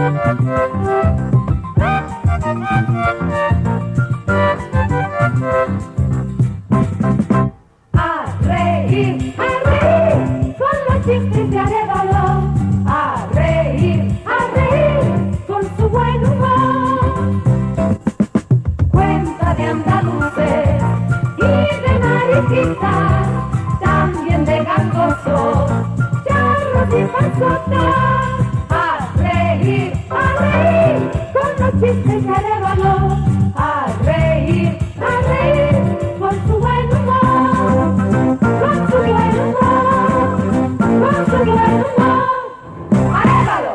A reír con los chistes de Arévalo. A reír con su buen humor. Cuenta de andaluces y de mariquitas, también de gangosos, charros y pasotas. A reír con los chistes de Arévalo. A reír con su buen humor, con su buen humor, con su buen humor. ¡Arévalo!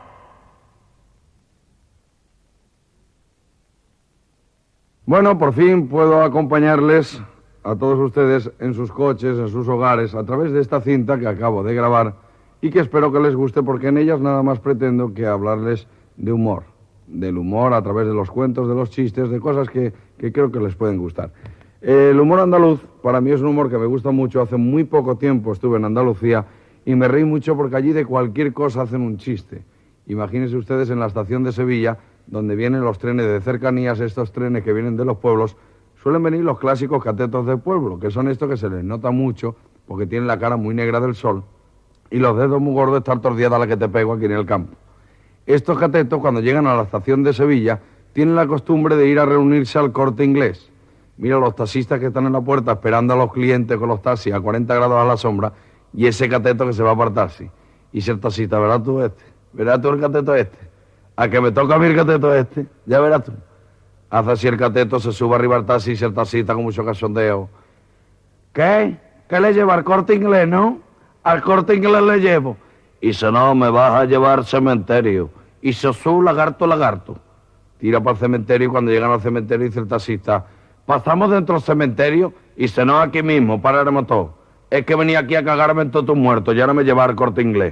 Bueno, por fin puedo acompañarles a todos ustedes en sus coches, en sus hogares, a través de esta cinta que acabo de grabar y que espero que les guste, porque en ellas nada más pretendo que hablarles de humor, del humor a través de los cuentos, de los chistes, de cosas que creo que les pueden gustar. El humor andaluz para mí es un humor que me gusta mucho. Hace muy poco tiempo estuve en Andalucía y me reí mucho porque allí de cualquier cosa hacen un chiste. Imagínense ustedes en la estación de Sevilla, donde vienen los trenes de cercanías, estos trenes que vienen de los pueblos, suelen venir los clásicos catetos del pueblo, que son estos que se les nota mucho porque tienen la cara muy negra del sol y los dedos muy gordos de estar tordiada la que te pego aquí en el campo. Estos catetos, cuando llegan a la estación de Sevilla, tienen la costumbre de ir a reunirse al Corte Inglés. Mira los taxistas que están en la puerta esperando a los clientes con los taxis a 40 grados a la sombra y ese cateto que se va a apartar, sí. Y si el taxista, verás tú el cateto este, a que me toca a mí el cateto este, ya verás tú. Hace así el cateto, se sube arriba al taxi y si el taxista con mucho cachondeo. ¿Qué? ¿Qué le lleva al Corte Inglés, no? Al Corte Inglés le llevo. Y si no, me vas a llevar al cementerio. Y se sube lagarto. Tira para el cementerio y cuando llegan al cementerio dice el taxista, pasamos dentro del cementerio y se nos aquí mismo, pararemos todo. Es que venía aquí a cagarme en todos tus muertos y ahora me lleva al Corte Inglés.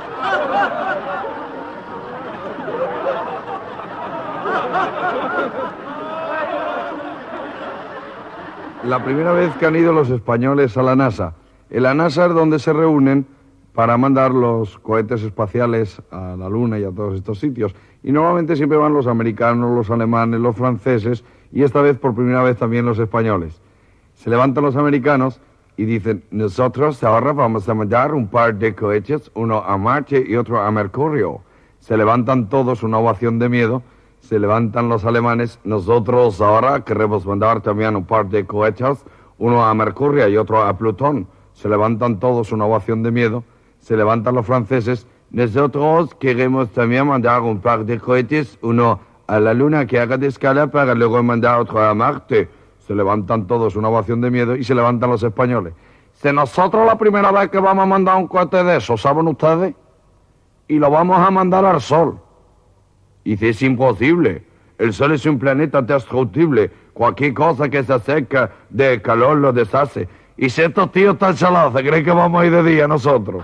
La primera vez que han ido los españoles a la NASA. En la NASA es donde se reúnen para mandar los cohetes espaciales a la Luna y a todos estos sitios. Y normalmente siempre van los americanos, los alemanes, los franceses y esta vez por primera vez también los españoles. Se levantan los americanos y dicen, nosotros ahora vamos a mandar un par de cohetes, uno a Marte y otro a Mercurio. Se levantan todos, una ovación de miedo. Se levantan los alemanes, nosotros ahora queremos mandar también un par de cohetes, uno a Mercurio y otro a Plutón. Se levantan todos, una ovación de miedo. Se levantan los franceses, nosotros queremos también mandar un par de cohetes, uno a la Luna que haga de escala para luego mandar otro a Marte. Se levantan todos, una ovación de miedo, y se levantan los españoles. Si nosotros la primera vez que vamos a mandar un cohete de esos, ¿saben ustedes? Y lo vamos a mandar al Sol. Y dice, es imposible. El Sol es un planeta destructible. Cualquier cosa que se acerca de calor lo deshace. Y si estos tíos están chalados, ¿se creen que vamos a ir de día nosotros?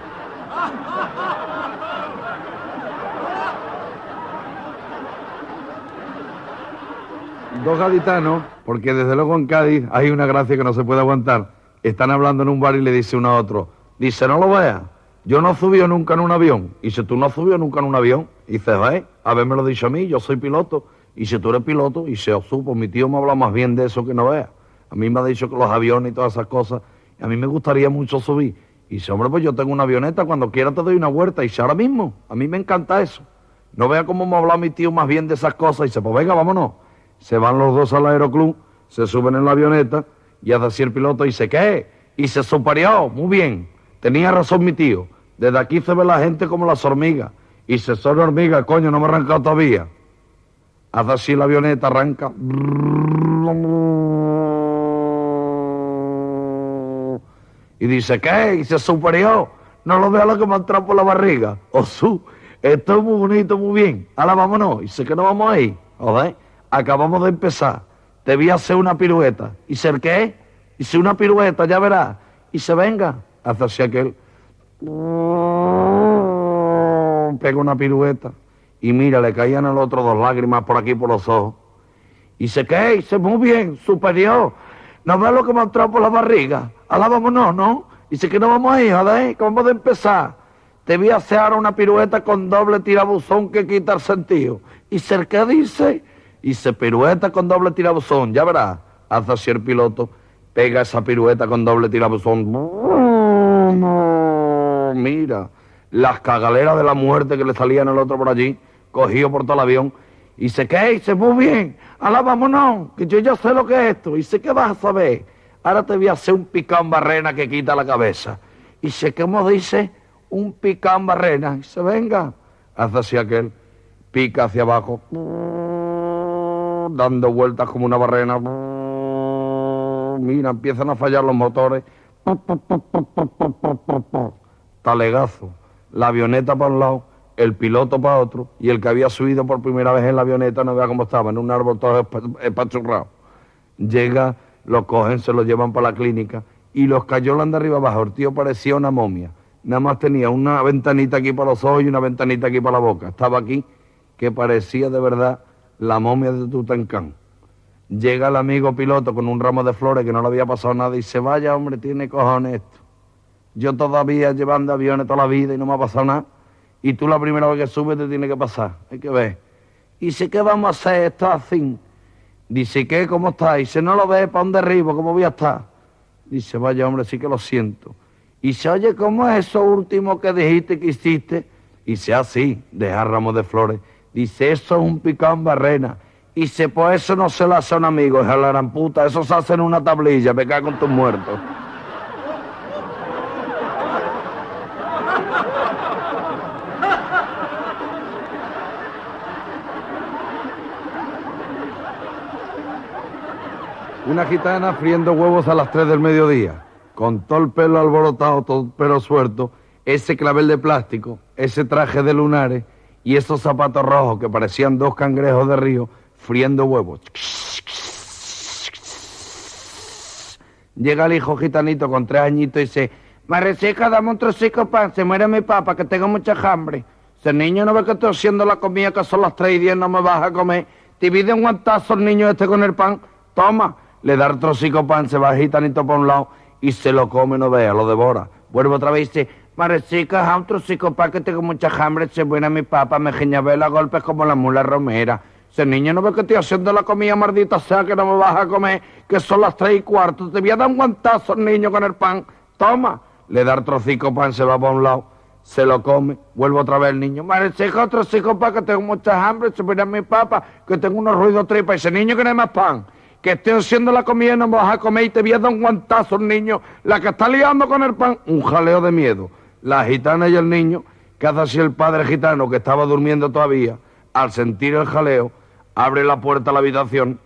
Dos gaditanos, porque desde luego en Cádiz hay una gracia que no se puede aguantar. Están hablando en un bar y le dice uno a otro, dice, no lo veas, yo no subí nunca en un avión. Y si tú no has subido nunca en un avión, y dices, haberme lo dicho a mí, yo soy piloto. Y si tú eres piloto, y se os supo, mi tío me habla más bien de eso que no veas. A mí me ha dicho que los aviones y todas esas cosas, a mí me gustaría mucho subir. Y dice, hombre, pues yo tengo una avioneta, cuando quiera te doy una vuelta. Y dice, ahora mismo, a mí me encanta eso. No vea cómo me ha hablado mi tío más bien de esas cosas. Y dice, pues venga, vámonos. Se van los dos al aeroclub, se suben en la avioneta, y hace así el piloto y dice, ¿qué? Y se superió, muy bien. Tenía razón mi tío. Desde aquí se ve la gente como las hormigas. Y se son hormigas, coño, no me he arrancado todavía. Hace así la avioneta, arranca. Y dice, ¿qué? Y se superió. No lo veo lo que me ha entrado por la barriga. Esto es muy bonito, muy bien. Ahora vámonos. Y dice que no vamos a ir. Joder, acabamos de empezar. Te voy a hacer una pirueta. ¿Y ser qué? Hice una pirueta, ya verás. Y se venga. Hace así aquel. Pega una pirueta. Y mira, le caían al otro dos lágrimas por aquí por los ojos. Y dice, ¿qué? Dice, muy bien, superior. ¿No ves lo que me ha entrado por la barriga? Ahora vámonos, ¿no? Dice que no vamos a ir, joder, que vamos a empezar. te voy a hacer ahora una pirueta con doble tirabuzón que quita el sentido. ¿Y ser qué dice? Y se pirueta con doble tirabuzón, ya verás. Hace así el piloto, pega esa pirueta con doble tirabuzón. Mira, las cagaleras de la muerte que le salían al otro por allí, cogido por todo el avión. Y dice, ¿qué? Y dice, muy bien, ahora vámonos, que yo ya sé lo que es esto. Y dice, ¿qué vas a saber? Ahora te voy a hacer un picán barrena que quita la cabeza. Y dice, ¿cómo dice? Un picán barrena. Y dice, venga. Hace así aquel, pica hacia abajo, dando vueltas como una barrena. Mira, empiezan a fallar los motores. Talegazo. La avioneta para un lado, el piloto para otro, y el que había subido por primera vez en la avioneta no vea cómo estaba, en un árbol todo espachurrado. Llega, lo cogen, se lo llevan para la clínica, y los cayolan de arriba abajo. El tío parecía una momia. Nada más tenía una ventanita aquí para los ojos y una ventanita aquí para la boca. Estaba aquí, que parecía de verdad la momia de Tutankamón. Llega el amigo piloto con un ramo de flores que no le había pasado nada y dice, vaya hombre, tiene cojones esto. Yo todavía llevando aviones toda la vida y no me ha pasado nada. Y tú la primera vez que subes te tiene que pasar. Hay que ver. Y dice, ¿qué vamos a hacer? Esto así. Dice, ¿qué? ¿Cómo está? Dice, no lo ves, ¿para un derribo? ¿Cómo voy a estar? Dice, vaya hombre, sí que lo siento. Y dice, oye, ¿cómo es eso último que dijiste que hiciste? Y dice, así, dejar ramos de flores. Dice, eso es un picán barrena. Y dice, pues eso no se lo hace a un amigo, es a la gran puta, eso se hace en una tablilla, me cago en tus muertos. Una gitana friendo huevos a las 3 del mediodía, con todo el pelo alborotado, todo el pelo suelto, ese clavel de plástico, ese traje de lunares y esos zapatos rojos que parecían dos cangrejos de río friendo huevos. Llega el hijo gitanito con 3 añitos y dice, Mareseca, dame un trocico de pan, se muere mi papá, que tengo mucha hambre. Ese niño no ve que estoy haciendo la comida, que son las 3:10, no me vas a comer. Te pide un guantazo el niño este con el pan, toma. Le da el trocico de pan, se va el gitanito por un lado y se lo come, no vea, lo devora. Vuelve otra vez y dice, Mareseca, da un trocico de pan, que tengo mucha hambre, se muere mi papá, me geñabela a golpes como la mula romera. Ese niño no ve que estoy haciendo la comida, maldita sea, que no me vas a comer, que son las 3:15. Te voy a dar un guantazo al niño con el pan. Toma. Le da el trocico de pan, se va para un lado, se lo come, vuelve otra vez el niño. Mareseca, otro trocico de pan, que tengo mucha hambre, se muere mi papá, que tengo unos ruidos tripas. Ese niño que no hay más pan, que estoy haciendo la comida y no me vas a comer y te voy a dar un guantazo al niño, la que está liando con el pan. Un jaleo de miedo. La gitana y el niño, que hace así el padre gitano, que estaba durmiendo todavía, al sentir el jaleo, abre la puerta a la habitación,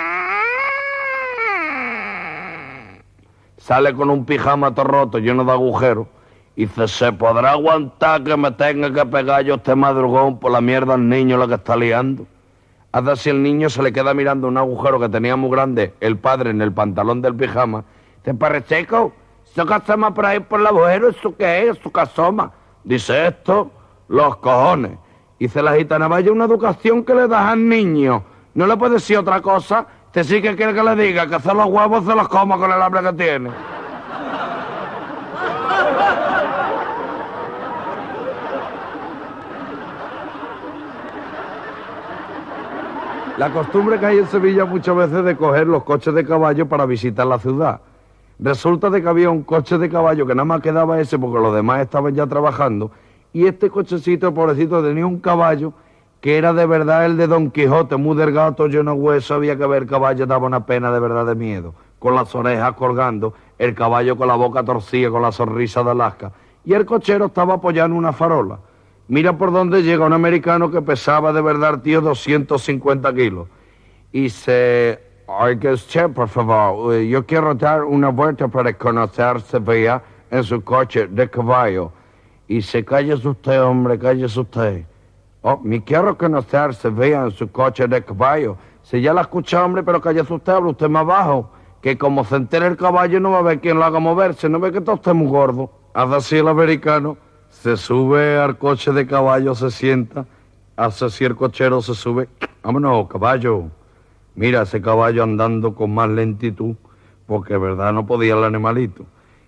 sale con un pijama todo roto, lleno de agujeros, y dice, ¿se podrá aguantar que me tenga que pegar yo este madrugón por la mierda al niño la que está liando? Hace así el niño, se le queda mirando un agujero que tenía muy grande el padre en el pantalón del pijama. Dice, Pareseco, ¿eso que asoma por ahí por el agujero? ¿Eso qué es? ¿Eso que asoma? Dice, esto, los cojones. Dice la gitana, vaya una educación que le das al niño. ¿No le puede decir otra cosa? Te sí que quiere que le diga que hace los huevos se los coma con el hambre que tiene. La costumbre que hay en Sevilla muchas veces de coger los coches de caballo para visitar la ciudad. Resulta de que había un coche de caballo que nada más quedaba ese porque los demás estaban ya trabajando, y este cochecito, pobrecito, tenía un caballo que era de verdad el de Don Quijote, muy delgado, todo lleno de hueso. Había que ver el caballo, daba una pena de verdad de miedo, con las orejas colgando, el caballo con la boca torcida, con la sonrisa de Alaska, y el cochero estaba apoyando una farola. Mira por dónde llega un americano que pesaba de verdad, tío, 250 kilos. Y dice, oiga usted, por favor, yo quiero dar una vuelta para conocer Sevilla en su coche de caballo. Y dice, cállese usted, hombre, cállese usted. Oh, me quiero conocer Sevilla en su coche de caballo. Si ya la escucha, hombre, pero cállese usted, habla usted más bajo. Que como se entere el caballo no va a ver quién lo haga moverse, no ve que está usted muy gordo. Hace así el americano. Se sube al coche de caballo, se sienta, hace así el cochero, se sube. Vámonos, caballo. Mira ese caballo andando con más lentitud, porque de verdad no podía el animalito.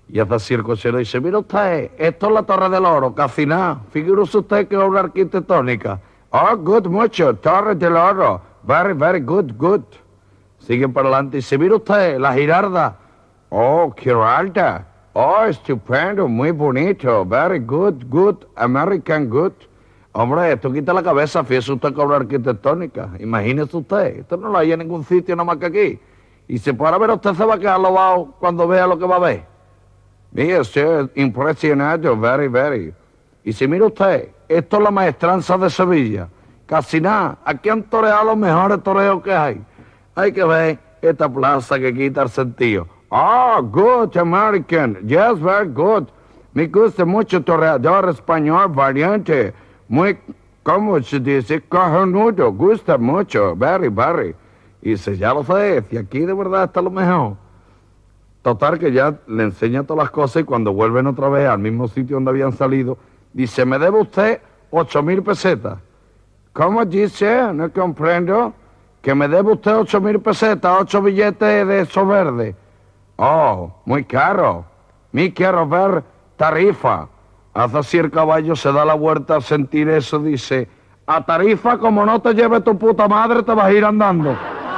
Y hace así el cochero y dice, mira usted, esto es la Torre del Oro, casi nada. Figúrese usted que obra arquitectónica. Oh, good, mucho, Torre del Oro. Very, very good, good. Siguen para adelante y dice, mira usted, la Girarda. Oh, Girarda. Oh, estupendo, muy bonito. Very good, good, American good. Hombre, esto quita la cabeza, fíjese usted que obra arquitectónica. Imagínese usted, esto no lo hay en ningún sitio nada más que aquí. Y se puede ver, usted se va a quedar lobado cuando vea lo que va a ver. Mire, estoy impresionado, very, very. Y si mira usted, esto es la maestranza de Sevilla. Casi nada, aquí han toreado los mejores toreos que hay. Hay que ver esta plaza que quita el sentido. Ah, good American, yes, very good. Me gusta mucho toreador español valiente. Muy, ¿cómo se dice? Cojonudo, gusta mucho, very, very. Y dice, ya lo sé, si aquí de verdad está lo mejor. Total, que ya le enseña todas las cosas y cuando vuelven otra vez al mismo sitio donde habían salido, dice, me debe usted 8.000 pesetas. ¿Cómo dice? No comprendo. Que me debe usted 8.000 pesetas, 8 billetes de esos verdes. Oh, muy caro. Me quiero ver tarifa. Hace así el caballo, se da la vuelta al sentir eso, dice, a tarifa como no te lleve tu puta madre, te vas a ir andando.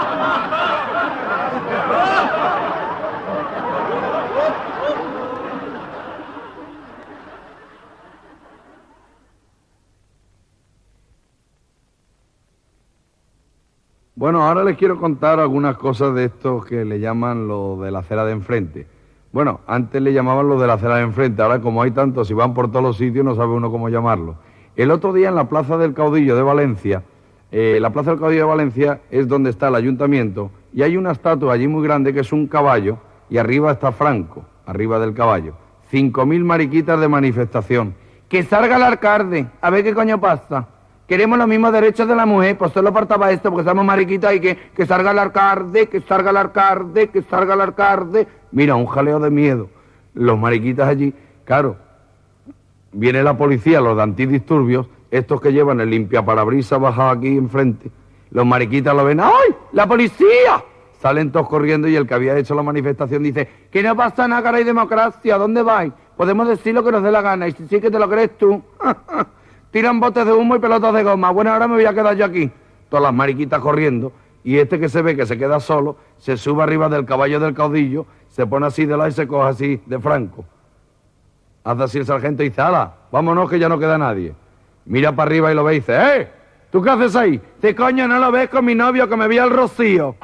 Bueno, ahora les quiero contar algunas cosas de estos que le llaman lo de la acera de enfrente. Bueno, antes le llamaban lo de la acera de enfrente, ahora como hay tantos y van por todos los sitios no sabe uno cómo llamarlo. El otro día en la Plaza del Caudillo de Valencia, la Plaza del Caudillo de Valencia es donde está el ayuntamiento y hay una estatua allí muy grande que es un caballo y arriba está Franco, arriba del caballo. 5.000 mariquitas de manifestación. Que salga el alcalde, a ver qué coño pasa. Queremos los mismos derechos de la mujer, pues solo faltaba esto, porque somos mariquitas y que salga el alcalde, que salga el alcalde, que salga el alcalde. Mira, un jaleo de miedo. Los mariquitas allí, claro, viene la policía, los de antidisturbios, estos que llevan el limpiaparabrisas bajado aquí enfrente. Los mariquitas lo ven, ¡ay, la policía! Salen todos corriendo y el que había hecho la manifestación dice, que no pasa nada, cara, hay democracia, ¿dónde vais? Podemos decir lo que nos dé la gana, y si sí que te lo crees tú... Tiran botes de humo y pelotas de goma. Bueno, ahora me voy a quedar yo aquí. Todas las mariquitas corriendo. Y este que se ve que se queda solo, se sube arriba del caballo del caudillo, se pone así de lado y se coge así de Franco. Hace así el sargento y dice, ¡hala! Vámonos que ya no queda nadie. Mira para arriba y lo ve y dice, ¡eh! ¿Tú qué haces ahí? Dice, coño, no lo ves con mi novio que me vi al Rocío.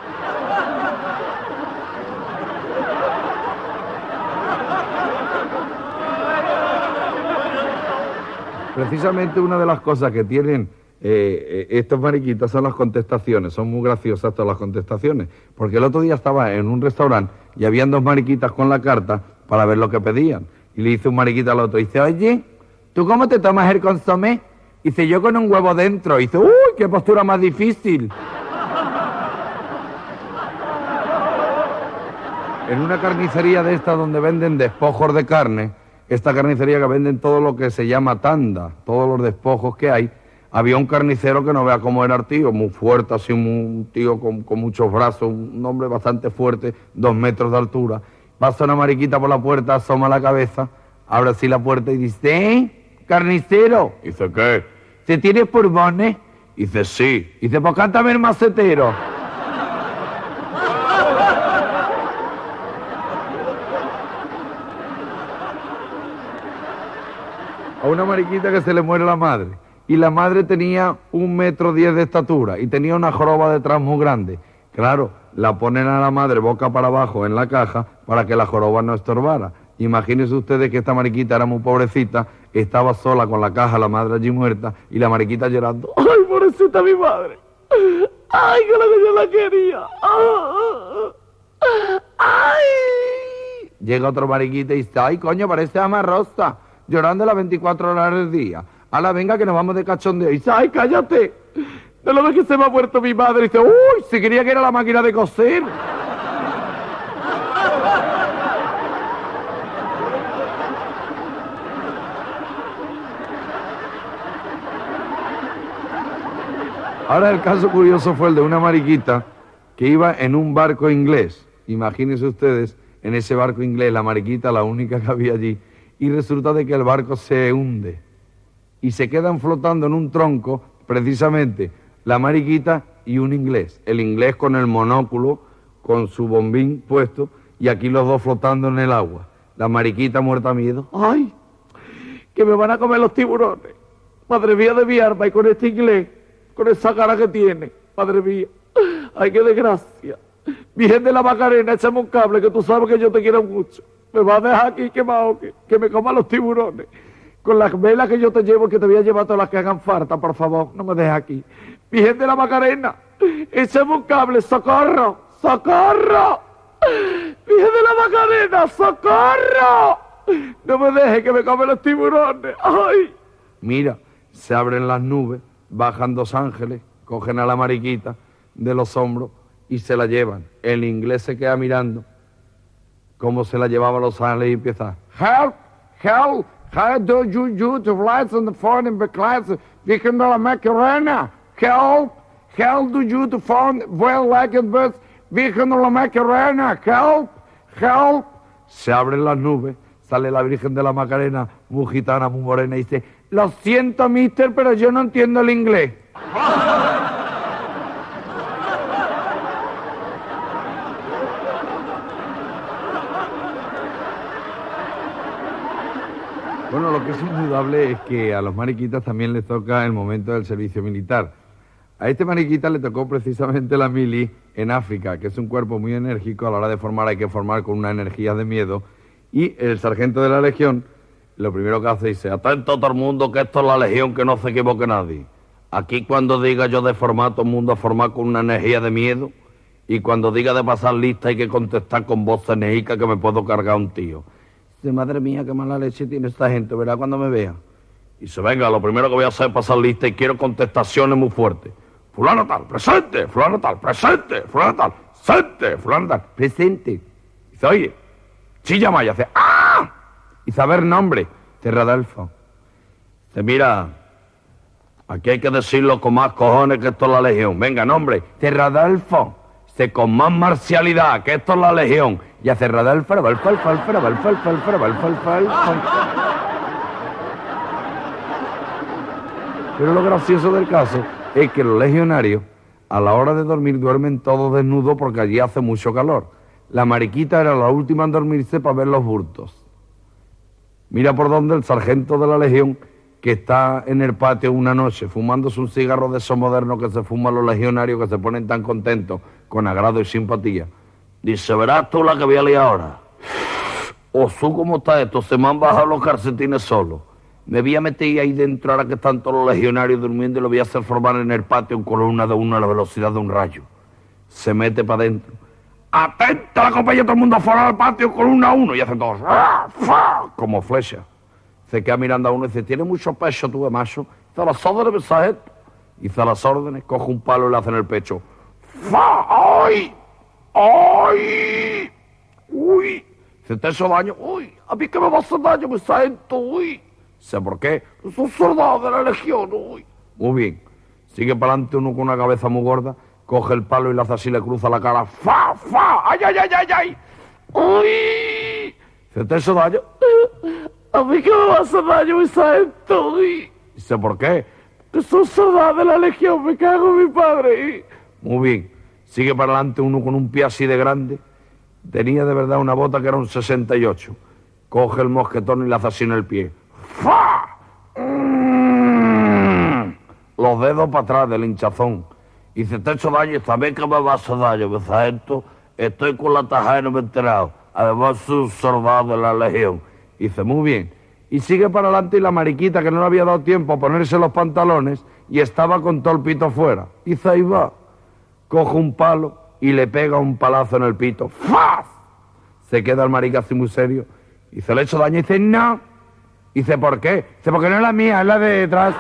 Precisamente una de las cosas que tienen estos mariquitas son las contestaciones. Son muy graciosas todas las contestaciones. Porque el otro día estaba en un restaurante y habían dos mariquitas con la carta para ver lo que pedían. Y le dice un mariquita al otro, dice, oye, ¿tú cómo te tomas el consomé? Dice, yo con un huevo dentro. Dice, uy, qué postura más difícil. En una carnicería de estas donde venden despojos de carne, esta carnicería que venden todo lo que se llama tanda, todos los despojos que hay, había un carnicero que no vea cómo era el tío, muy fuerte, así un tío con muchos brazos, un hombre bastante fuerte, 2 metros de altura. Pasa una mariquita por la puerta, asoma la cabeza, abre así la puerta y dice, carnicero. Dice, ¿qué? ¿Te tienes pulmones? Dice, sí. Dice, pues cántame el macetero. A una mariquita que se le muere la madre. Y la madre tenía 1,10 metros de estatura y tenía una joroba detrás muy grande. Claro, la ponen a la madre boca para abajo en la caja para que la joroba no estorbara. Imagínense ustedes que esta mariquita era muy pobrecita, estaba sola con la caja, la madre allí muerta, y la mariquita llorando. ¡Ay, pobrecita mi madre! ¡Ay, que lo que yo la quería! ¡Ay! Llega otro mariquita y dice, ¡ay, coño, parece Ama Rosa! Llorando las 24 horas del día. Ala, venga, que nos vamos de cachondeo. Y dice, ¡ay, cállate! ¿No lo ves que se me ha muerto mi madre? Y dice, ¡uy! Si quería que era la máquina de coser. Ahora el caso curioso fue el de una mariquita que iba en un barco inglés. Imagínense ustedes en ese barco inglés, la mariquita, la única que había allí, y resulta de que el barco se hunde y se quedan flotando en un tronco, precisamente, la mariquita y un inglés. El inglés con el monóculo, con su bombín puesto, y aquí los dos flotando en el agua. La mariquita muerta a miedo. ¡Ay! Que me van a comer los tiburones. Madre mía de mi arma, y con este inglés, con esa cara que tiene. Madre mía. ¡Ay, qué desgracia! Virgen de la Macarena, échame un cable, que tú sabes que yo te quiero mucho. Me vas a dejar aquí quemado, que me coman los tiburones. Con las velas que yo te llevo, que te voy a llevar todas las que hagan falta, por favor, no me dejes aquí. Virgen de la Macarena, échame un cable, socorro, socorro. Virgen de la Macarena, socorro. No me dejes que me comen los tiburones. ¡Ay! Mira, se abren las nubes, bajan dos ángeles, cogen a la mariquita de los hombros y se la llevan. El inglés se queda mirando cómo se la llevaban los ángeles y empieza: Help, help, how do you to flights on the foreign class, Virgen de la Macarena, help, help do you to foreign well like it birds, Virgen de la Macarena, help, help. Se abren las nubes, sale la Virgen de la Macarena, muy gitana, muy morena, y dice: lo siento, mister, pero yo no entiendo el inglés. Bueno, lo que es indudable es que a los mariquitas también les toca el momento del servicio militar. A este mariquita le tocó precisamente la mili en África, que es un cuerpo muy enérgico. A la hora de formar hay que formar con una energía de miedo. Y el sargento de la Legión, lo primero que hace es: atento a todo el mundo, que esto es la Legión, que no se equivoque nadie. Aquí cuando diga yo de formar, todo el mundo a formar con una energía de miedo. Y cuando diga de pasar lista hay que contestar con voz enérgica, que me puedo cargar un tío. Dice: madre mía, qué mala leche tiene esta gente, ¿verdad? Cuando me vea. Y dice: venga, lo primero que voy a hacer es pasar lista y quiero contestaciones muy fuertes. Fulano tal, presente, fulano tal, presente, fulano tal, presente, fulano tal, presente. Dice: oye, chilla Maya, hace ¡ah! Dice: a ver, nombre, dice: Radelfo. Dice: mira, aquí hay que decirlo con más cojones, que esto es la Legión. Venga, nombre, dice: Radelfo. Dice: con más marcialidad, que esto es la Legión. Y hace Radelfo, Pero lo gracioso del caso es que los legionarios, a la hora de dormir, duermen todos desnudos porque allí hace mucho calor. La mariquita era la última en dormirse para ver los bultos. Mira por dónde el sargento de la Legión, que está en el patio una noche fumándose un cigarro de esos modernos que se fuman los legionarios, que se ponen tan contentos, con agrado y simpatía. Dice: verás tú la que voy a liar ahora. Osú, ¿cómo está esto? Se me han bajado los calcetines solos. Me voy a meter ahí dentro ahora que están todos los legionarios durmiendo y lo voy a hacer formar en el patio en columna de uno a la velocidad de un rayo. Se mete para adentro. ¡Atenta la compañía, todo el mundo fuera del patio, columna 1! Y hacen todos como flecha. Se queda mirando a uno y dice: tiene mucho pecho tú, macho. Dice: a las órdenes, ¿pensás esto? Dice: a las órdenes, coge un palo y le hace en el pecho. ¡Fa! ¡Ay! ¡Ay! ¡Uy! Dice: te hizo daño. ¡Uy! ¿A mí que me va a hacer daño, pensás esto? ¡Uy! Dice: ¿por qué? Es un soldado de la Legión. ¡Uy! Muy bien. Sigue para adelante uno con una cabeza muy gorda, coge el palo y le hace así, le cruza la cara. ¡Fa! ¡Fa! ¡Ay, ay, ay, ay, ay! ¡Uy! Dice: te hizo daño. ¿A mí que me va a hacer daño, pensás esto? ¡Uy! Dice: ¿por qué? Que soy soldado de la Legión, me cago en mi padre. Muy bien. Sigue para adelante uno con un pie así de grande. Tenía de verdad una bota que era un 68. Coge el mosquetón y le hace así en el pie. ¡Fa! Los dedos para atrás del hinchazón. Y dice: te he hecho daño, esta vez que me va a hacer daño, ¿ves esto? Estoy con la tajada y no me he enterado. Además soy un soldado de la Legión. Y dice: muy bien. Y sigue para adelante y la mariquita, que no le había dado tiempo a ponerse los pantalones y estaba con todo el pito fuera. Dice: ahí va. Coge un palo y le pega un palazo en el pito. ¡Faz! Se queda el marica así muy serio. Dice: ¿le he hecho daño? Y dice: no. Dice: ¿por qué? Dice: porque no es la mía, es la de detrás.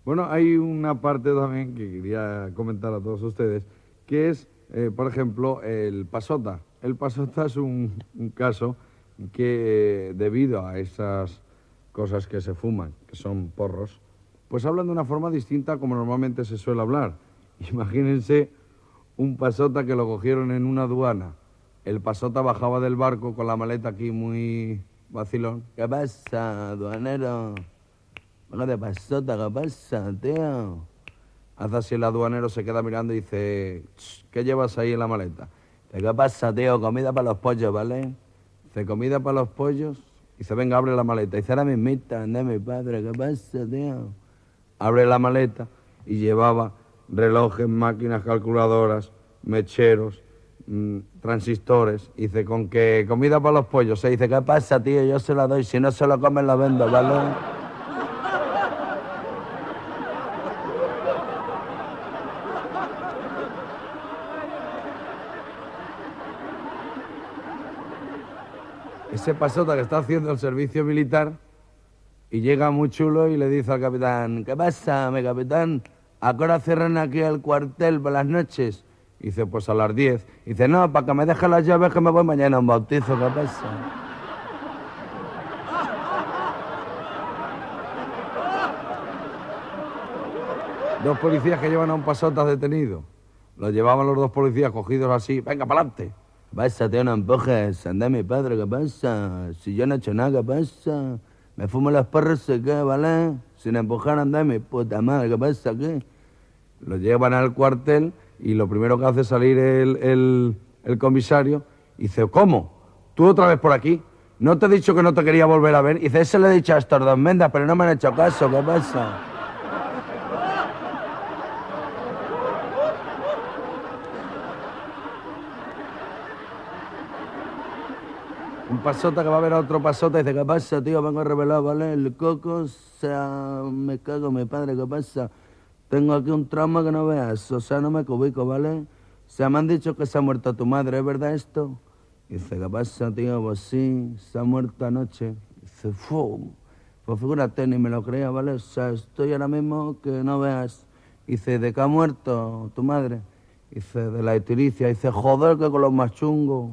Bueno, hay una parte también que quería comentar a todos ustedes, que es, por ejemplo, el pasota. El pasota es un caso que, debido a esas cosas que se fuman, que son porros, pues hablan de una forma distinta como normalmente se suele hablar. Imagínense un pasota que lo cogieron en una aduana. El pasota bajaba del barco con la maleta aquí muy vacilón. ¿Qué pasa, aduanero? Venga de pasota, ¿qué pasa, tío? Hace así el aduanero, se queda mirando y dice, ¿qué llevas ahí en la maleta? Dice, ¿qué pasa, tío? Comida para los pollos, ¿vale? Dice, ¿comida para los pollos? Dice, venga, abre la maleta. Dice, ahora mismita, anda mi padre, ¿qué pasa, tío? Abre la maleta y llevaba relojes, máquinas calculadoras, mecheros, transistores. Dice, ¿con qué comida para los pollos? Se dice, ¿qué pasa, tío? Yo se la doy, si no se lo comen, lo vendo, ¿vale? Ese pasota que está haciendo el servicio militar y llega muy chulo y le dice al capitán, ¿qué pasa, mi capitán? ¿A qué hora cierran aquí el cuartel por las noches? Y dice, pues a las 10. Y dice, no, para que me deje las llaves que me voy mañana a un bautizo, ¿qué pasa? Dos policías que llevan a un pasota detenido. Lo llevaban los dos policías cogidos así, venga, para adelante. ¿Qué pasa, tío? No empujes, anda mi padre, ¿qué pasa? Si yo no he hecho nada, ¿qué pasa? Me fumo los porros, ¿qué, vale? Sin empujar, anda mi puta madre, ¿qué pasa, qué? Lo llevan al cuartel y lo primero que hace es salir el comisario y dice, ¿cómo? ¿Tú otra vez por aquí? ¿No te he dicho que no te quería volver a ver? Y dice, eso le he dicho a estos dos mendas, pero no me han hecho caso, ¿qué pasa? Un pasota que va a ver a otro pasota y dice, ¿qué pasa, tío? Vengo a revelar, ¿vale? El coco, o sea, me cago, mi padre, ¿qué pasa? Tengo aquí un trauma que no veas, o sea, no me cubico, ¿vale? O sea, me han dicho que se ha muerto tu madre, ¿es verdad esto? Y dice, ¿qué pasa, tío? Pues sí, se ha muerto anoche. Y dice, ¡fum! Pues figúrate, ni me lo creía, ¿vale? O sea, estoy ahora mismo que no veas. Y dice, ¿de qué ha muerto tu madre? Y dice, de la ictericia. Y dice, joder, que con los más chungos.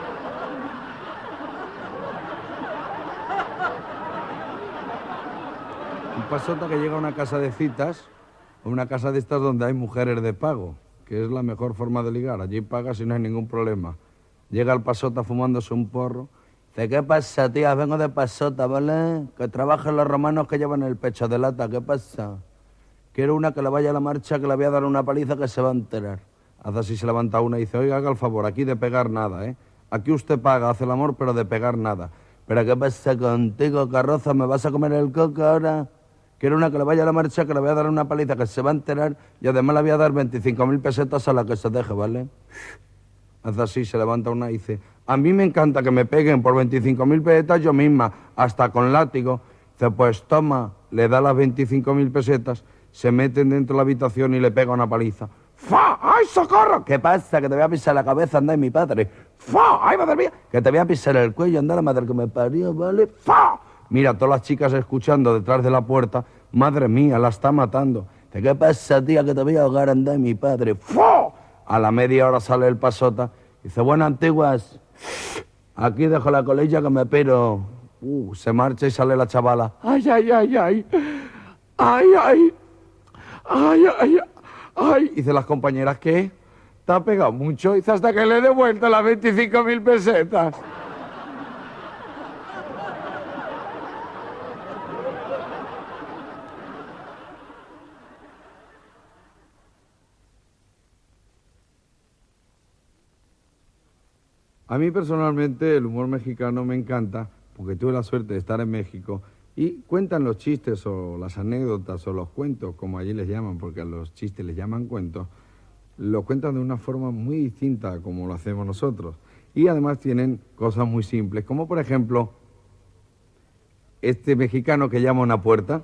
Un pasota que llega a una casa de citas, o una casa de estas donde hay mujeres de pago, que es la mejor forma de ligar. Allí pagas y no hay ningún problema. Llega el pasota fumándose un porro. Dice, ¿qué pasa, tía? Vengo de pasota, ¿vale? Que trabajan los romanos que llevan el pecho de lata. ¿Qué pasa? Quiero una que le vaya a la marcha, que le voy a dar una paliza que se va a enterar. Hace así, se levanta una y dice, oiga, haga el favor, aquí de pegar nada, ¿eh? Aquí usted paga, hace el amor, pero de pegar nada. ¿Pero qué pasa contigo, carroza? ¿Me vas a comer el coco ahora? Quiero una que le vaya a la marcha, que le voy a dar una paliza que se va a enterar y además le voy a dar 25.000 pesetas a la que se deje, ¿vale? Hace así, se levanta una y dice, a mí me encanta que me peguen por 25.000 pesetas yo misma, hasta con látigo. Dice, pues toma, le da las 25.000 pesetas, se meten dentro de la habitación y le pega una paliza. ¡Fa! ¡Ay, socorro! ¿Qué pasa? Que te voy a pisar la cabeza, anda, mi padre. ¡Fa! ¡Ay, madre mía! Que te voy a pisar el cuello, anda, la madre que me parió, ¿vale? ¡Fa! Mira, todas las chicas escuchando detrás de la puerta, madre mía, la está matando. Dice, ¿qué pasa, tía? Que te voy a ahogar, anda, mi padre. ¡Fa! A la media hora sale el pasota. Dice, bueno, antiguas, aquí dejo la colilla que me piro. Se marcha y sale la chavala. ¡Ay, ay, ay, ay! ¡Ay, ay! ¡Ay, ay, ay! Dice las compañeras, ¿qué? ¿Te ha pegado mucho? Dice, hasta que le he devuelto las 25.000 pesetas. A mí personalmente el humor mexicano me encanta porque tuve la suerte de estar en México y cuentan los chistes o las anécdotas o los cuentos, como allí les llaman, porque a los chistes les llaman cuentos, lo cuentan de una forma muy distinta a como lo hacemos nosotros. Y además tienen cosas muy simples, como por ejemplo este mexicano que llama a una puerta,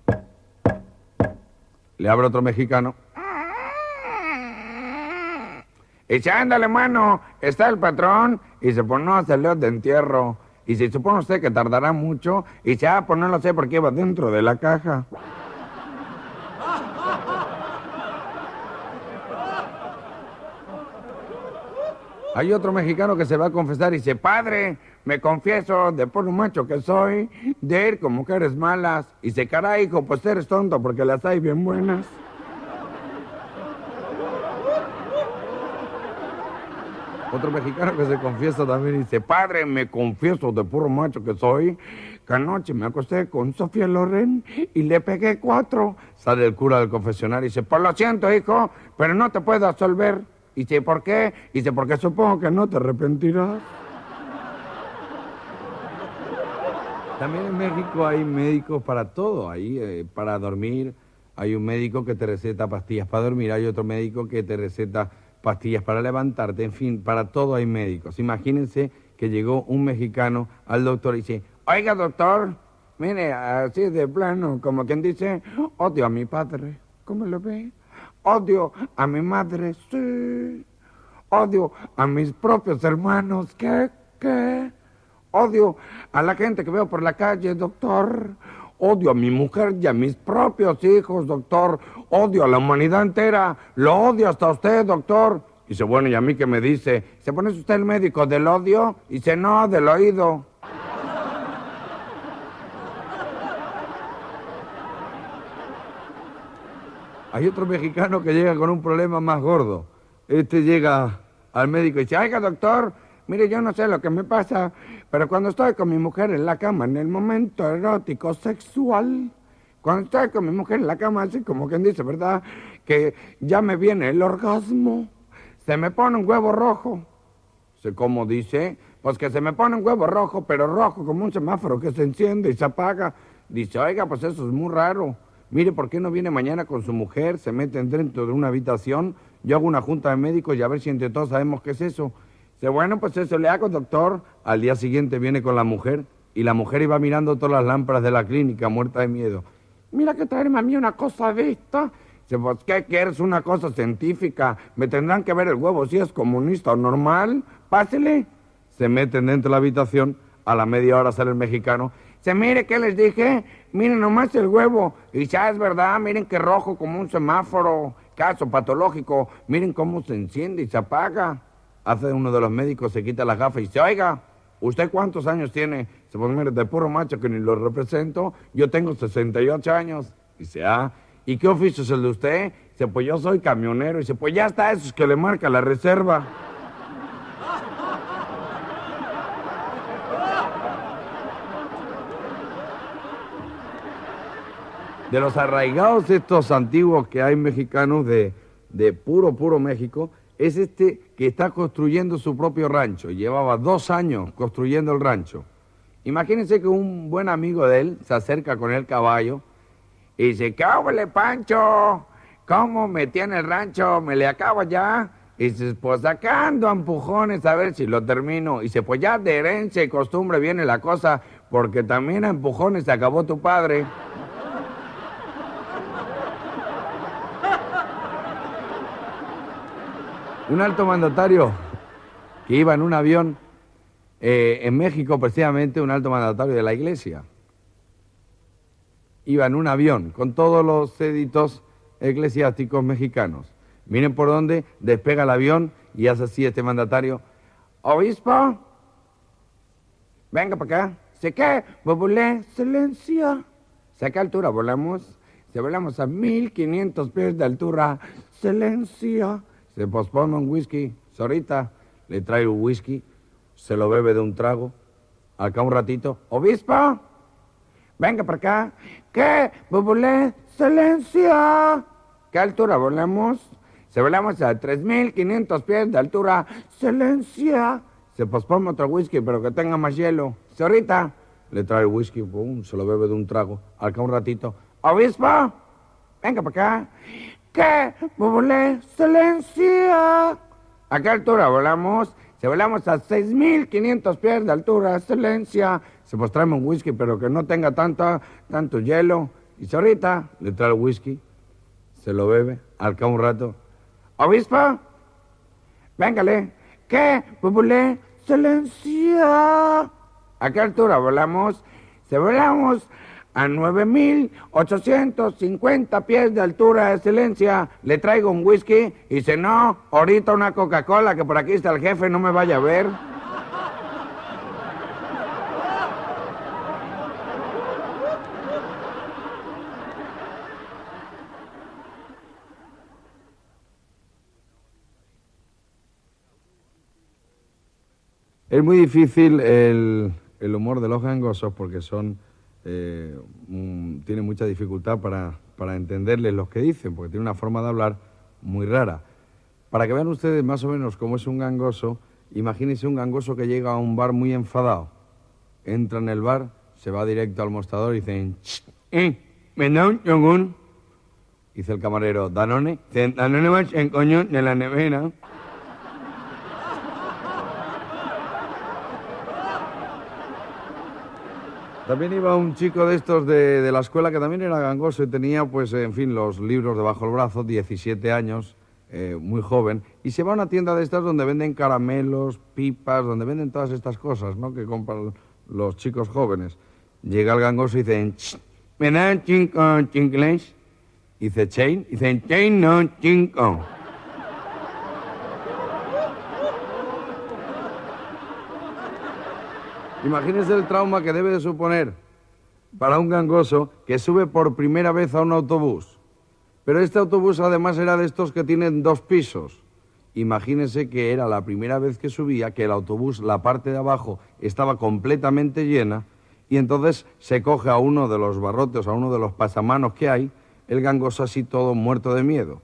le abre otro mexicano. Y dice, ándale, mano, está el patrón. Y dice, pues no, salió de entierro. Y se supone usted que tardará mucho. Y dice, pues no lo sé porque iba dentro de la caja. Hay otro mexicano que se va a confesar y dice, padre, me confieso de por un macho que soy, de ir con mujeres malas. Y dice, caray, hijo, pues eres tonto porque las hay bien buenas. Otro mexicano que se confiesa también dice, padre, me confieso de puro macho que soy, que anoche me acosté con Sofía Loren y le pegué 4. Sale el cura del confesionario y dice, pues lo siento, hijo, pero no te puedo absolver. Y dice, ¿por qué? Y dice, porque supongo que no te arrepentirás. También en México hay médicos para todo. Ahí, para dormir, hay un médico que te receta pastillas para dormir, hay otro médico que te receta pastillas para levantarte, en fin, para todo hay médicos. Imagínense que llegó un mexicano al doctor y dice, oiga, doctor, mire, así de plano, como quien dice, odio a mi padre. ¿Cómo lo ve? Odio a mi madre, sí. Odio a mis propios hermanos, ¿qué? Odio a la gente que veo por la calle, doctor. Odio a mi mujer y a mis propios hijos, doctor. Odio a la humanidad entera. Lo odio hasta usted, doctor. Y dice, bueno, ¿y a mí qué me dice? ¿Se pone usted el médico del odio? Y dice, no, del oído. Hay otro mexicano que llega con un problema más gordo. Este llega al médico y dice, oiga, doctor, mire, yo no sé lo que me pasa, pero cuando estoy con mi mujer en la cama, en el momento erótico sexual, cuando estoy con mi mujer en la cama, así como quien dice, ¿verdad?, que ya me viene el orgasmo, se me pone un huevo rojo. ¿Cómo dice? Pues que se me pone un huevo rojo, pero rojo como un semáforo que se enciende y se apaga. Dice, oiga, pues eso es muy raro. Mire, ¿por qué no viene mañana con su mujer? Se meten dentro de una habitación. Yo hago una junta de médicos y a ver si entre todos sabemos qué es eso. Dice, bueno, pues eso le hago, doctor. Al día siguiente viene con la mujer y la mujer iba mirando todas las lámparas de la clínica, muerta de miedo. Mira que traerme a mí una cosa de esta. Dice, pues, ¿qué quieres? Una cosa científica. Me tendrán que ver el huevo si es comunista o normal. Pásele. Se meten dentro de la habitación. A la media hora sale el mexicano. Dice, mire, ¿qué les dije? Miren nomás el huevo. Y ya es verdad, miren que rojo como un semáforo. Caso patológico. Miren cómo se enciende y se apaga. Hace uno de los médicos, se quita las gafas y dice, oiga, ¿usted cuántos años tiene? Dice, pues mire, de puro macho que ni lo represento, yo tengo 68 años. Dice, ¿y qué oficio es el de usted? Dice, pues yo soy camionero. Dice, pues ya está, eso es que le marca la reserva. De los arraigados estos antiguos que hay mexicanos de puro México, es este que está construyendo su propio rancho. Llevaba 2 años construyendo el rancho. Imagínense que un buen amigo de él se acerca con el caballo y dice, ¿qué óvole, Pancho? ¿Cómo me tiene el rancho? ¿Me le acabo ya? Y dice, pues sacando a empujones a ver si lo termino. Y dice, pues ya de herencia y costumbre viene la cosa, porque también a empujones se acabó tu padre. Un alto mandatario que iba en un avión en México, precisamente un alto mandatario de la iglesia. Iba en un avión con todos los séditos eclesiásticos mexicanos. Miren por dónde despega el avión y hace así este mandatario. Obispo, venga para acá. ¿Se qué? Volé, excelencia. ¿Se a qué altura volamos? Se volamos a 1500 pies de altura, excelencia. Se pospone un whisky, ahorita le trae un whisky, se lo bebe de un trago, acá un ratito, obispo, venga para acá, ¿qué? Volé, excelencia, ¿qué altura volamos? Se volamos a 3500 pies de altura, excelencia, se pospone otro whisky, pero que tenga más hielo, ahorita le trae el whisky, pum, se lo bebe de un trago, acá un ratito, obispo, venga para acá, ¿qué? Volé, excelencia. ¿A qué altura volamos? Se volamos a 6500 pies de altura, excelencia. Se pues tráeme un whisky, pero que no tenga tanto hielo. Y ahorita le trae el whisky, se lo bebe, al cabo un rato. Obispo, véngale. ¿Qué? Volé, excelencia. ¿A qué altura volamos? Se volamos A 9.850 pies de altura, excelencia, le traigo un whisky. Y dice, no, ahorita una Coca-Cola, que por aquí está el jefe, no me vaya a ver. Es muy difícil el humor de los gangosos porque son tienen mucha dificultad para entenderles lo que dicen, porque tienen una forma de hablar muy rara. Para que vean ustedes más o menos cómo es un gangoso, imagínense un gangoso que llega a un bar muy enfadado. Entra en el bar, se va directo al mostrador y dicen, ¿me da un yogur? Dice el camarero, ¿Danone? Dice, Danone más en coño de la nevera. También iba un chico de estos de la escuela que también era gangoso y tenía, pues, en fin, los libros debajo del brazo, 17 años, muy joven, y se va a una tienda de estas donde venden caramelos, pipas, donde venden todas estas cosas, ¿no?, que compran los chicos jóvenes. Llega el gangoso y dice, ¿me da cinco chincles? Dice, ¿chain? Dice, chain no, cinco. Imagínese el trauma que debe de suponer para un gangoso que sube por primera vez a un autobús. Pero este autobús además era de estos que tienen 2 pisos. Imagínese que era la primera vez que subía, que el autobús, la parte de abajo, estaba completamente llena, y entonces se coge a uno de los barrotes, a uno de los pasamanos que hay, el gangoso así todo muerto de miedo.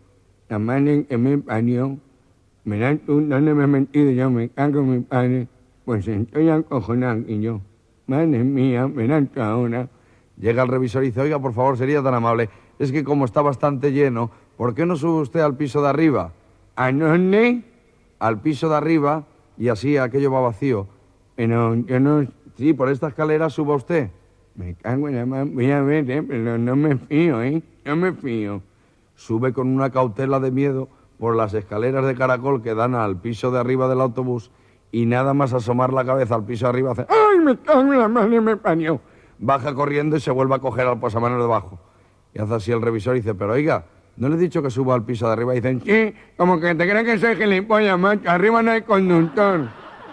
Me dan ¿dónde me he metido yo? Me cago en mi padre. Pues estoy acojonado y yo, madre mía, me dan ahora. Llega el revisor y dice, oiga, por favor, sería tan amable, es que como está bastante lleno, ¿por qué no sube usted al piso de arriba? ¿A dónde? Al piso de arriba, y así aquello va vacío. Pero yo no, sí, por esta escalera suba usted. Me cago en la mano, voy a ver, pero no me fío, no me fío. Sube con una cautela de miedo por las escaleras de caracol que dan al piso de arriba del autobús, y nada más asomar la cabeza al piso de arriba hace, ¡ay, me cago en la madre, me parió! Baja corriendo y se vuelve a coger al posamanos de abajo. Y hace así el revisor y dice, pero oiga, ¿no le he dicho que suba al piso de arriba? Y dicen, sí, como que te crees que soy gilipollas, macho, arriba no hay conductor.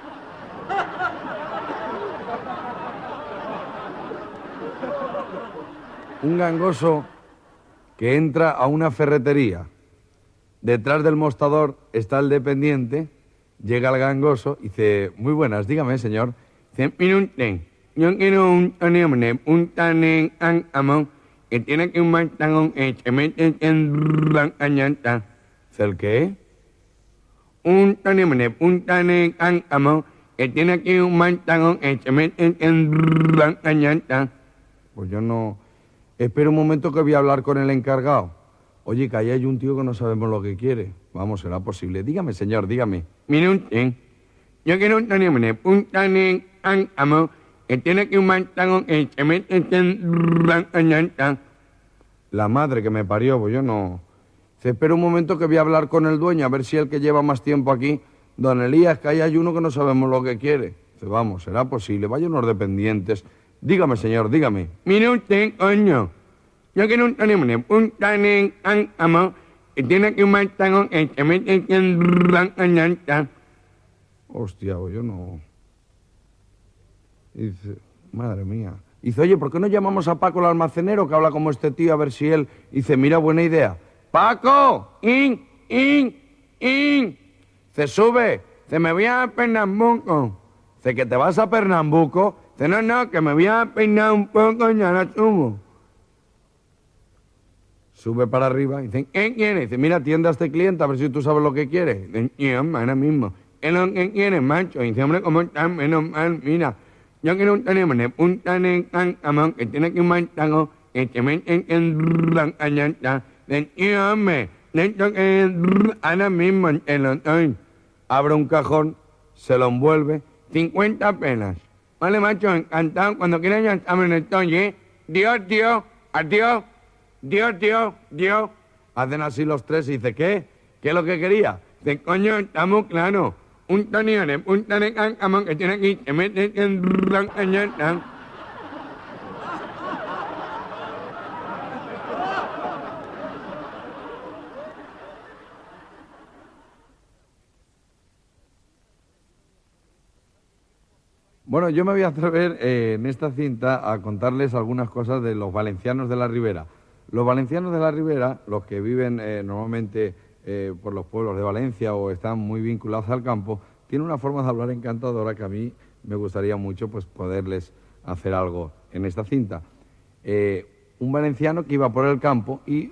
Un gangoso que entra a una ferretería. Detrás del mostrador está el dependiente. Llega el gangoso y dice, muy buenas, dígame, señor. Dice, mire, yo quiero un tanen an amón, que tiene que un mantagón se mete en añanta. Dice, ¿el qué? Un tanen an amón, que tiene que un mantagón se mete en añanta. Pues yo no... Espera un momento que voy a hablar con el encargado. Oye, que ahí hay un tío que no sabemos lo que quiere. Vamos, será posible. Dígame, señor, dígame. Mire usted, yo quiero un tanen an amón, que tiene que un mantagón se mete en añanta. La madre que me parió, pues yo no... Dice, espera un momento que voy a hablar con el dueño, a ver si el que lleva más tiempo aquí. Don Elías, que ahí hay uno que no sabemos lo que quiere. Dice, vamos, será posible. Vaya unos dependientes. Dígame, señor, dígame. Mire usted, coño. Yo quiero un tanen an amón, que tiene que un mantagón se mete en añanta. Hostia, pues yo no... Dice, madre mía. Dice, oye, ¿por qué no llamamos a Paco el almacenero, que habla como este tío, a ver si él... Dice, mira, buena idea. ¡Paco! Se sube. Se me voy a Pernambuco. Dice, ¿que te vas a Pernambuco? Dice, no, que me voy a peinar un poco y ya la subo. Sube para arriba y dice, ¿qué quiere? Dice, mira, atiende a este cliente a ver si tú sabes lo que quiere. Dice, yo, ahora mismo. ¿Qué es lo que quiere, macho? Dice, hombre, ¿cómo estás? Menos mal, mira. Yo quiero un tanen an amón, que tiene que un mantagón que se mete en añanta. Dice, yo, hombre, esto que ahora mismo te lo doy. Abre un cajón, se lo envuelve, 50 pelas. Vale, macho, encantado. Cuando quieras ya estamos en estoy, ¿eh? Dios, adiós. Dios. Hacen así los tres y dice, ¿qué? ¿Qué es lo que quería? Dice, coño, estamos claros. Un tanen an amón que tiene aquí, se mete en añanta. Bueno, yo me voy a atrever en esta cinta a contarles algunas cosas de los valencianos de la Ribera. Los valencianos de la Ribera, los que viven normalmente por los pueblos de Valencia o están muy vinculados al campo, tienen una forma de hablar encantadora que a mí me gustaría mucho pues poderles hacer algo en esta cinta. Un valenciano que iba por el campo y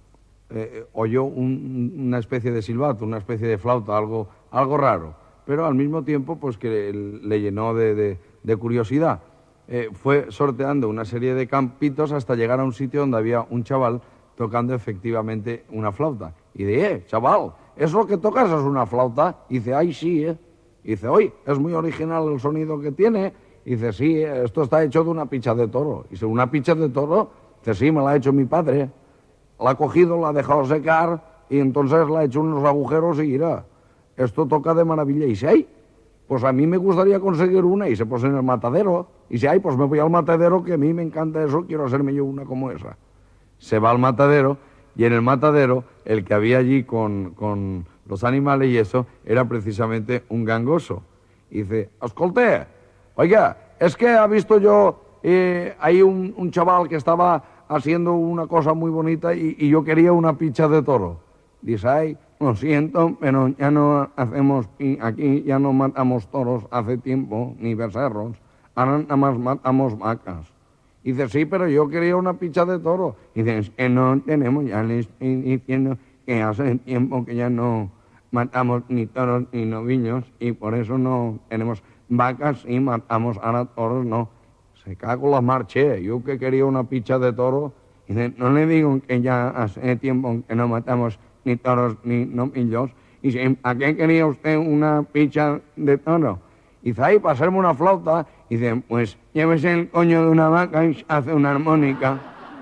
oyó una especie de silbato, una especie de flauta, algo raro, pero al mismo tiempo pues que le llenó de curiosidad. Fue sorteando una serie de campitos hasta llegar a un sitio donde había un chaval tocando efectivamente una flauta. Y dice, chaval, ¿eso que tocas es una flauta? Y dice, ay, sí, Y dice, oye, es muy original el sonido que tiene. Y dice, sí, esto está hecho de una picha de toro. Y dice, ¿una picha de toro? Dice, sí, me la ha hecho mi padre. La ha cogido, la ha dejado secar y entonces la ha hecho unos agujeros y mira, esto toca de maravilla. Y dice, ay, pues a mí me gustaría conseguir una. Y dice, pues en el matadero. Y dice, ay, pues me voy al matadero, que a mí me encanta eso, quiero hacerme yo una como esa. Se va al matadero y en el matadero el que había allí con los animales y eso era precisamente un gangoso. Y dice, escolte, oiga, es que ha visto yo hay un chaval que estaba haciendo una cosa muy bonita y yo quería una picha de toro. Dice, ay, lo siento, pero ya no hacemos, aquí ya no matamos toros hace tiempo, ni becerros, ahora nada más matamos vacas. Y dice, sí, pero yo quería una picha de toro. Y dice, es que no tenemos, ya les estoy diciendo que hace tiempo que ya no matamos ni toros ni novillos y por eso no tenemos vacas y matamos ahora toros, no. Se cago la marché, yo que quería una picha de toro. Y dice, no le digo que ya hace tiempo que no matamos ni toros ni novillos. Y dice, ¿a qué quería usted una picha de toro? Y dice, ay, para hacerme una flauta. Y dice, pues llévese el coño de una vaca y hace una armónica.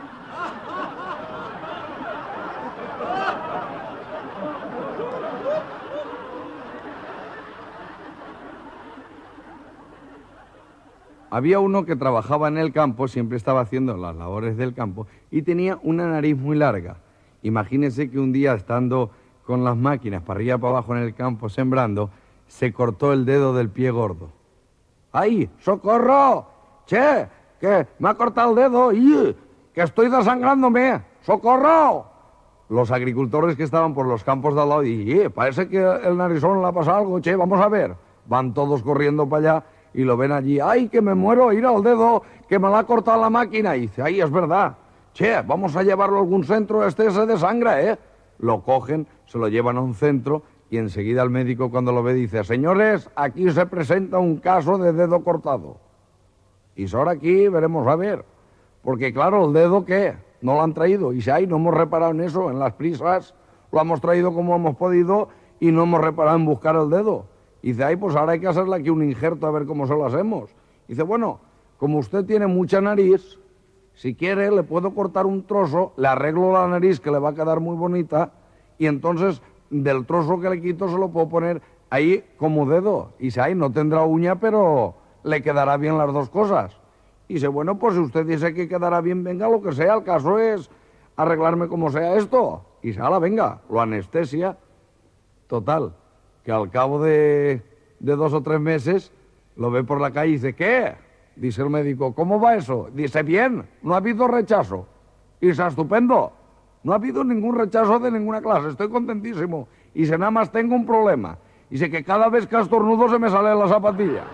Había uno que trabajaba en el campo, siempre estaba haciendo las labores del campo, y tenía una nariz muy larga. Imagínense que un día, estando con las máquinas para arriba y para abajo en el campo sembrando, se cortó el dedo del pie gordo. ¡Ay, socorro! ¡Che, que me ha cortado el dedo! ¡Y que estoy desangrándome! ¡Socorro! Los agricultores que estaban por los campos de al lado, y parece que el narizón le ha pasado algo, che, vamos a ver. Van todos corriendo para allá y lo ven allí. ¡Ay, que me muero! ¡Ir al dedo, que me la ha cortado la máquina! Y dice, ¡ay, es verdad! Che, vamos a llevarlo a algún centro, se desangra, Lo cogen, se lo llevan a un centro y enseguida el médico cuando lo ve dice, señores, aquí se presenta un caso de dedo cortado. Y ahora aquí veremos a ver. Porque claro, el dedo, ¿qué? No lo han traído. Y dice, ay, no hemos reparado en eso, en las prisas, lo hemos traído como hemos podido y no hemos reparado en buscar el dedo. Y dice, ay, pues ahora hay que hacerle aquí un injerto a ver cómo se lo hacemos. Y dice, bueno, como usted tiene mucha nariz, si quiere le puedo cortar un trozo, le arreglo la nariz que le va a quedar muy bonita y entonces del trozo que le quito se lo puedo poner ahí como dedo. Y dice, ay, no tendrá uña, pero le quedará bien las dos cosas. Y dice, bueno, pues si usted dice que quedará bien, venga, lo que sea, el caso es arreglarme como sea esto. Y dice, ala, venga, lo anestesia. Total, que al cabo de 2 o 3 meses lo ve por la calle y dice, ¿qué? Dice el médico, ¿cómo va eso? Dice, bien, no ha habido rechazo. Y dice, estupendo, no ha habido ningún rechazo de ninguna clase, estoy contentísimo. Y dice, nada más tengo un problema. Dice que cada vez que estornudo se me sale la zapatilla.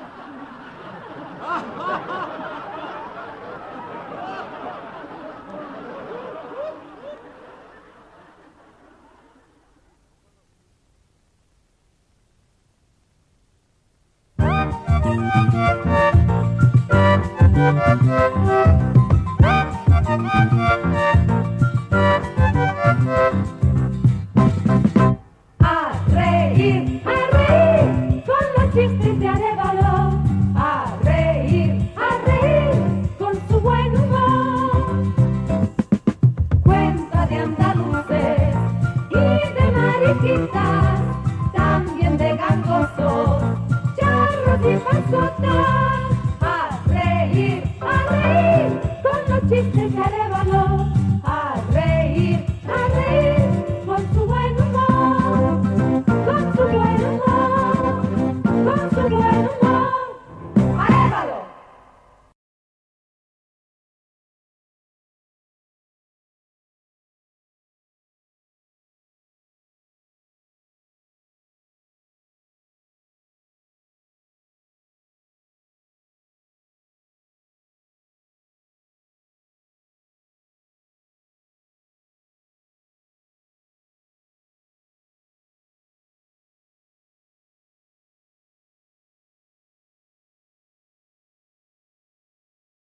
A reír con los chistes de Arévalo. A reír con su buen humor. Cuenta de andaluces y de mariquitas, también de gangosos, charros y pasotas. A reír con los chistes de Arévalo.